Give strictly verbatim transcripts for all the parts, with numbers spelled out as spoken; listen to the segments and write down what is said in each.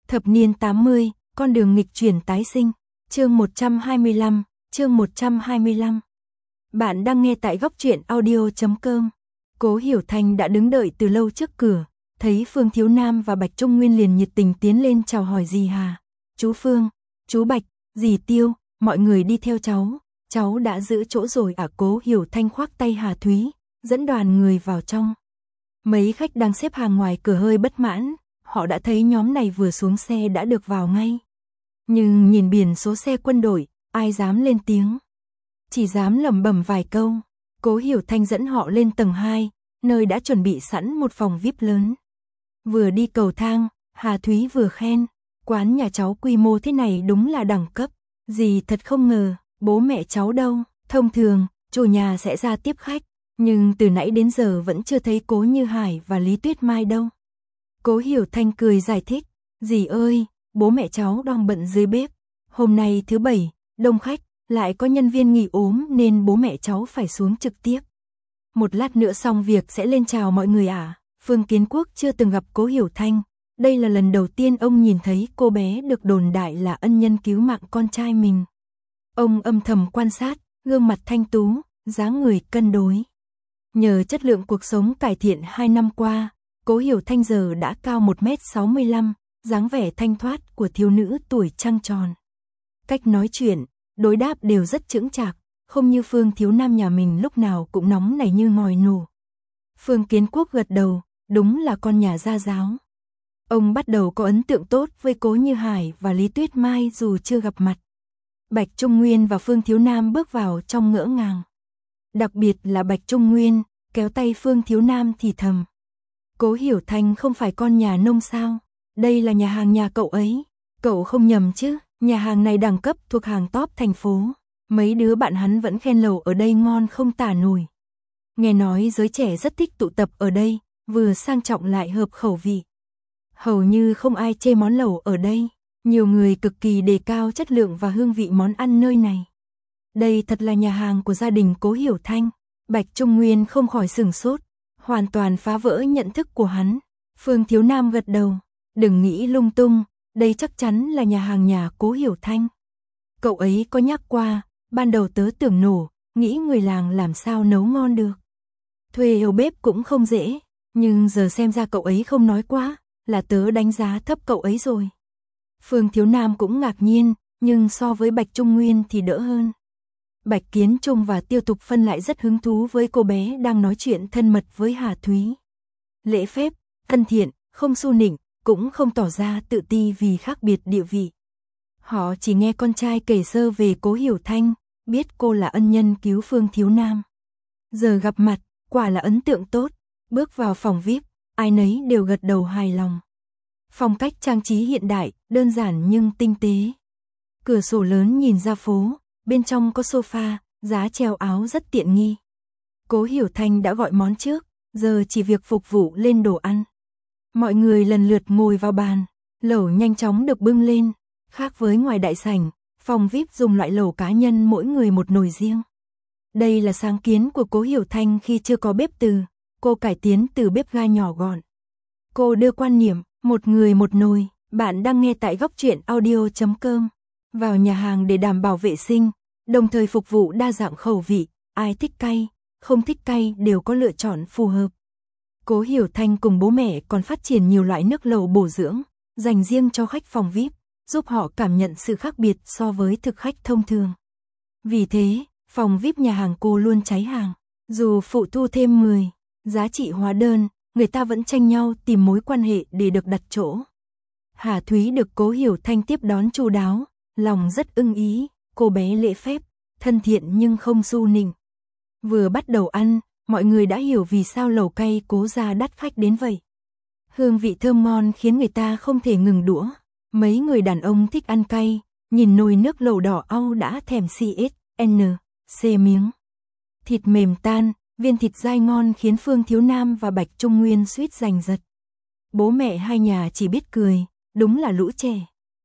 Thập niên tám mươi, con đường nghịch chuyển tái sinh, chương một trăm hai mươi lăm, chương một trăm hai mươi lăm. Bạn đang nghe tại góc truyện audio chấm com. Cố Hiểu Thanh đã đứng đợi từ lâu trước cửa, thấy Phương Thiếu Nam và Bạch Trung Nguyên liền nhiệt tình tiến lên chào hỏi dì Hà. Chú Phương, chú Bạch, dì Tiêu, mọi người đi theo cháu, cháu đã giữ chỗ rồi à? Cố Hiểu Thanh khoác tay Hà Thúy, dẫn đoàn người vào trong. Mấy khách đang xếp hàng ngoài cửa hơi bất mãn, họ đã thấy nhóm này vừa xuống xe đã được vào ngay. Nhưng nhìn biển số xe quân đội, ai dám lên tiếng. Chỉ dám lẩm bẩm vài câu. Cố Hiểu Thanh dẫn họ lên tầng hai, nơi đã chuẩn bị sẵn một phòng vi ai pi lớn. Vừa đi cầu thang, Hà Thúy vừa khen, quán nhà cháu quy mô thế này đúng là đẳng cấp. Dì thật không ngờ, bố mẹ cháu đâu, thông thường, chủ nhà sẽ ra tiếp khách. Nhưng từ nãy đến giờ vẫn chưa thấy Cố Như Hải và Lý Tuyết Mai đâu. Cố Hiểu Thanh cười giải thích, dì ơi, bố mẹ cháu đang bận dưới bếp. Hôm nay thứ bảy, đông khách, lại có nhân viên nghỉ ốm nên bố mẹ cháu phải xuống trực tiếp. Một lát nữa xong việc sẽ lên chào mọi người à? Phương Kiến Quốc chưa từng gặp Cố Hiểu Thanh. Đây là lần đầu tiên ông nhìn thấy cô bé được đồn đại là ân nhân cứu mạng con trai mình. Ông âm thầm quan sát, gương mặt thanh tú, dáng người cân đối. Nhờ chất lượng cuộc sống cải thiện hai năm qua, Cố Hiểu Thanh giờ đã cao một mét sáu mươi lăm, dáng vẻ thanh thoát của thiếu nữ tuổi trăng tròn. Cách nói chuyện, đối đáp đều rất chững chạc, không như Phương Thiếu Nam nhà mình lúc nào cũng nóng nảy như ngòi nổ. Phương Kiến Quốc gật đầu, đúng là con nhà gia giáo. Ông bắt đầu có ấn tượng tốt với Cố Như Hải và Lý Tuyết Mai dù chưa gặp mặt. Bạch Trung Nguyên và Phương Thiếu Nam bước vào trong ngỡ ngàng. Đặc biệt là Bạch Trung Nguyên, kéo tay Phương Thiếu Nam thì thầm. Cố Hiểu Thanh không phải con nhà nông sao? Đây là nhà hàng nhà cậu ấy. Cậu không nhầm chứ, nhà hàng này đẳng cấp thuộc hàng top thành phố. Mấy đứa bạn hắn vẫn khen lẩu ở đây ngon không tả nổi. Nghe nói giới trẻ rất thích tụ tập ở đây, vừa sang trọng lại hợp khẩu vị. Hầu như không ai chê món lẩu ở đây. Nhiều người cực kỳ đề cao chất lượng và hương vị món ăn nơi này. Đây thật là nhà hàng của gia đình Cố Hiểu Thanh. Bạch Trung Nguyên không khỏi sửng sốt, hoàn toàn phá vỡ nhận thức của hắn. Phương Thiếu Nam gật đầu, đừng nghĩ lung tung, đây chắc chắn là nhà hàng nhà Cố Hiểu Thanh. Cậu ấy có nhắc qua, ban đầu tớ tưởng nổ, nghĩ người làng làm sao nấu ngon được. Thuê đầu bếp cũng không dễ, nhưng giờ xem ra cậu ấy không nói quá, là tớ đánh giá thấp cậu ấy rồi. Phương Thiếu Nam cũng ngạc nhiên, nhưng so với Bạch Trung Nguyên thì đỡ hơn. Bạch Kiến Trung và Tiêu Tục Phân lại rất hứng thú với cô bé đang nói chuyện thân mật với Hà Thúy. Lễ phép, thân thiện, không xu nịnh, cũng không tỏ ra tự ti vì khác biệt địa vị. Họ chỉ nghe con trai kể sơ về Cố Hiểu Thanh, biết cô là ân nhân cứu Phương Thiếu Nam. Giờ gặp mặt, quả là ấn tượng tốt, bước vào phòng vi ai pi, ai nấy đều gật đầu hài lòng. Phong cách trang trí hiện đại, đơn giản nhưng tinh tế. Cửa sổ lớn nhìn ra phố, bên trong có sofa, giá treo áo rất tiện nghi. Cố Hiểu Thanh đã gọi món trước, giờ chỉ việc phục vụ lên đồ ăn. Mọi người lần lượt ngồi vào bàn, lẩu nhanh chóng được bưng lên. Khác với ngoài đại sảnh, phòng vi ai pi dùng loại lẩu cá nhân mỗi người một nồi riêng. Đây là sáng kiến của Cố Hiểu Thanh khi chưa có bếp từ, cô cải tiến từ bếp ga nhỏ gọn. Cô đưa quan niệm, một người một nồi. Bạn đang nghe tại góc truyện audio chấm com. Vào nhà hàng để đảm bảo vệ sinh, đồng thời phục vụ đa dạng khẩu vị, ai thích cay, không thích cay đều có lựa chọn phù hợp. Cố Hiểu Thanh cùng bố mẹ còn phát triển nhiều loại nước lẩu bổ dưỡng, dành riêng cho khách phòng vi ai pi, giúp họ cảm nhận sự khác biệt so với thực khách thông thường. Vì thế, phòng vi ai pi nhà hàng cô luôn cháy hàng, dù phụ thu thêm mười, giá trị hóa đơn, người ta vẫn tranh nhau tìm mối quan hệ để được đặt chỗ. Hà Thúy được Cố Hiểu Thanh tiếp đón chu đáo, lòng rất ưng ý, cô bé lễ phép, thân thiện nhưng không xu nịnh. Vừa bắt đầu ăn, mọi người đã hiểu vì sao lẩu cay Cố gia đắt khách đến vậy. Hương vị thơm ngon khiến người ta không thể ngừng đũa. Mấy người đàn ông thích ăn cay, nhìn nồi nước lẩu đỏ au đã thèm xê ét en xê miếng. Thịt mềm tan, viên thịt dai ngon khiến Phương Thiếu Nam và Bạch Trung Nguyên suýt giành giật. Bố mẹ hai nhà chỉ biết cười, đúng là lũ trẻ.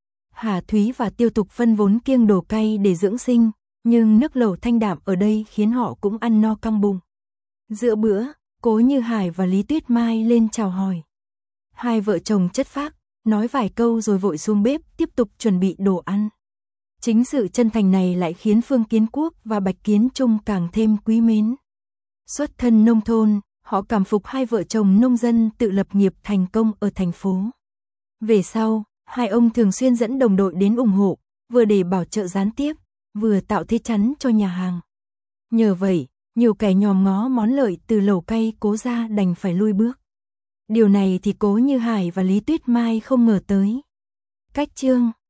Hà Thúy và Tiêu Tục Phân vốn kiêng đồ cay để dưỡng sinh, nhưng nước lẩu thanh đạm ở đây khiến họ cũng ăn no căng bụng. Giữa bữa, Cố Như Hải và Lý Tuyết Mai lên chào hỏi. Hai vợ chồng chất phác, nói vài câu rồi vội xuống bếp tiếp tục chuẩn bị đồ ăn. Chính sự chân thành này lại khiến Phương Kiến Quốc và Bạch Kiến Trung càng thêm quý mến. Xuất thân nông thôn, họ cảm phục hai vợ chồng nông dân tự lập nghiệp thành công ở thành phố. Về sau, hai ông thường xuyên dẫn đồng đội đến ủng hộ, vừa để bảo trợ gián tiếp, vừa tạo thế chắn cho nhà hàng. Nhờ vậy, nhiều kẻ nhòm ngó món lợi từ lẩu cay Cố gia đành phải lui bước. Điều này thì Cố Như Hải và Lý Tuyết Mai không ngờ tới. Cách chương